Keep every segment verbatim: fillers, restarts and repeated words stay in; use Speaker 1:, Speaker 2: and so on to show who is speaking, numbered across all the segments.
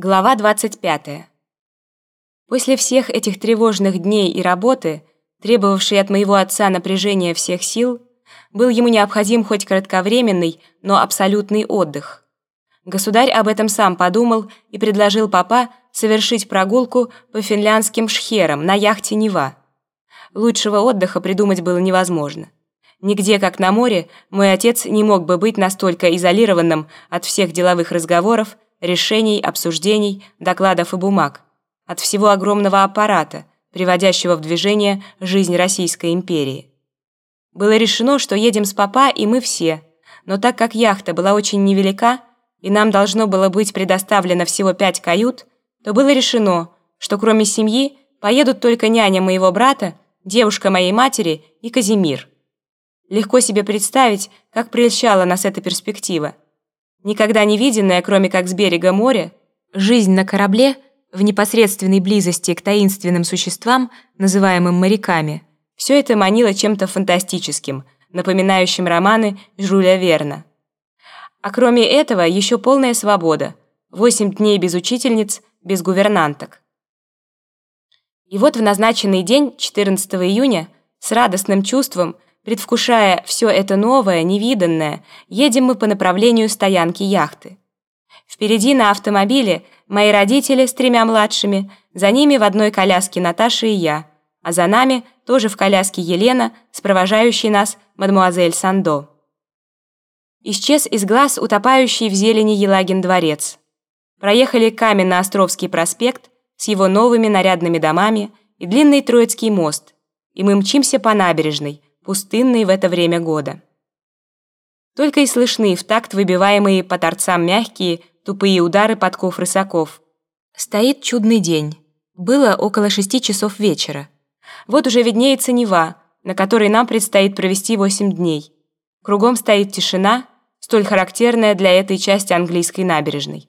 Speaker 1: Глава двадцать пятая. После всех этих тревожных дней и работы, требовавшей от моего отца напряжения всех сил, был ему необходим хоть кратковременный, но абсолютный отдых. Государь об этом сам подумал и предложил папа совершить прогулку по финляндским шхерам на яхте «Нева». Лучшего отдыха придумать было невозможно. Нигде, как на море, мой отец не мог бы быть настолько изолированным от всех деловых разговоров, решений, обсуждений, докладов и бумаг, от всего огромного аппарата, приводящего в движение жизнь Российской империи. Было решено, что едем с папа и мы все, но так как яхта была очень невелика, и нам должно было быть предоставлено всего пять кают, то было решено, что кроме семьи поедут только няня моего брата, девушка моей матери и Казимир. Легко себе представить, как прельщала нас эта перспектива. Никогда не виденная, кроме как с берега моря, жизнь на корабле в непосредственной близости к таинственным существам, называемым моряками, все это манило чем-то фантастическим, напоминающим романы Жюля Верна. А кроме этого, еще полная свобода, восемь дней без учительниц, без гувернанток. И вот в назначенный день, четырнадцатого июня, с радостным чувством, предвкушая все это новое, невиданное, едем мы по направлению стоянки яхты. Впереди на автомобиле мои родители с тремя младшими, за ними в одной коляске Наташа и я, а за нами тоже в коляске Елена, сопровождающей нас мадемуазель Сандо. Исчез из глаз утопающий в зелени Елагин дворец. Проехали Каменно-Островский проспект с его новыми нарядными домами и длинный Троицкий мост, и мы мчимся по набережной, пустынный в это время года. Только и слышны в такт выбиваемые по торцам мягкие, тупые удары подков рысаков. Стоит чудный день. Было около шести часов вечера. Вот уже виднеется Нева, на которой нам предстоит провести восемь дней. Кругом стоит тишина, столь характерная для этой части английской набережной.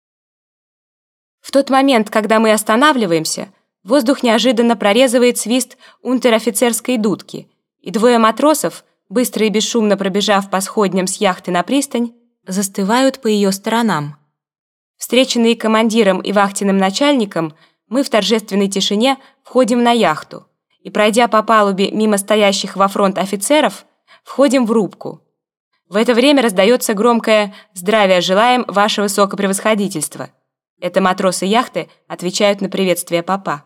Speaker 1: В тот момент, когда мы останавливаемся, воздух неожиданно прорезывает свист унтер-офицерской дудки, и двое матросов, быстро и бесшумно пробежав по сходням с яхты на пристань, застывают по ее сторонам. Встреченные командиром и вахтенным начальником, мы в торжественной тишине входим на яхту и, пройдя по палубе мимо стоящих во фронт офицеров, входим в рубку. В это время раздается громкое «Здравия желаем, ваше высокопревосходительство». Это матросы яхты отвечают на приветствие папа.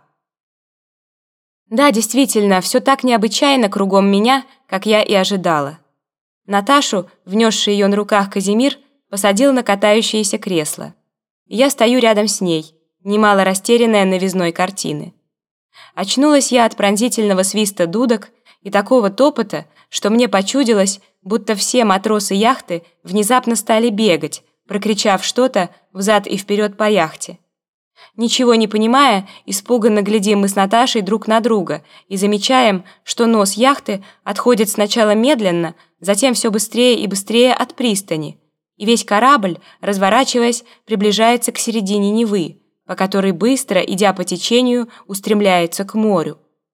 Speaker 1: Да, действительно, все так необычайно кругом меня, как я и ожидала. Наташу, внесший ее на руках Казимир, посадил на катающееся кресло. Я стою рядом с ней, немало растерянная новизной картины. Очнулась я от пронзительного свиста дудок и такого топота, что мне почудилось, будто все матросы яхты внезапно стали бегать, прокричав что-то взад и вперед по яхте. Ничего не понимая, испуганно глядим мы с Наташей друг на друга и замечаем, что нос яхты отходит сначала медленно, затем все быстрее и быстрее от пристани, и весь корабль, разворачиваясь, приближается к середине Невы, по которой быстро, идя по течению, устремляется к морю.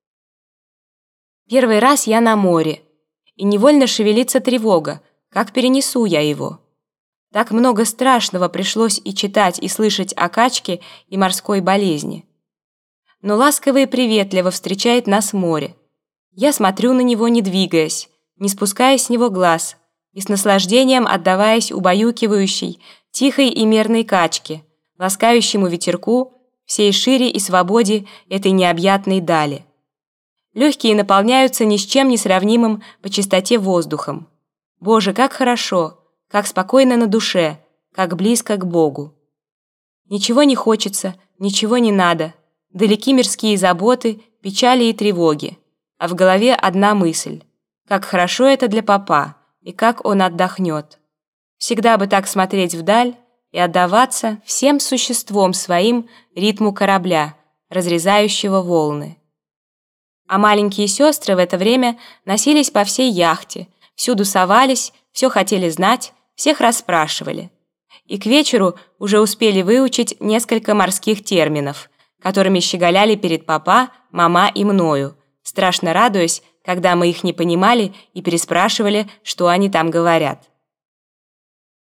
Speaker 1: Первый раз я на море, и невольно шевелится тревога, как перенесу я его. Так много страшного пришлось и читать, и слышать о качке и морской болезни. Но ласково и приветливо встречает нас море. Я смотрю на него, не двигаясь, не спуская с него глаз, и с наслаждением отдаваясь убаюкивающей, тихой и мерной качке, ласкающему ветерку, всей шире и свободе этой необъятной дали. Легкие наполняются ни с чем не сравнимым по чистоте воздухом. Боже, как хорошо! Как спокойно на душе, как близко к Богу. Ничего не хочется, ничего не надо. Далеки мирские заботы, печали и тревоги. А в голове одна мысль. Как хорошо это для папа, и как он отдохнет. Всегда бы так смотреть вдаль и отдаваться всем существом своим ритму корабля, разрезающего волны. А маленькие сестры в это время носились по всей яхте, всюду совались, все хотели знать, всех расспрашивали. И к вечеру уже успели выучить несколько морских терминов, которыми щеголяли перед папа, мама и мною, страшно радуясь, когда мы их не понимали и переспрашивали, что они там говорят.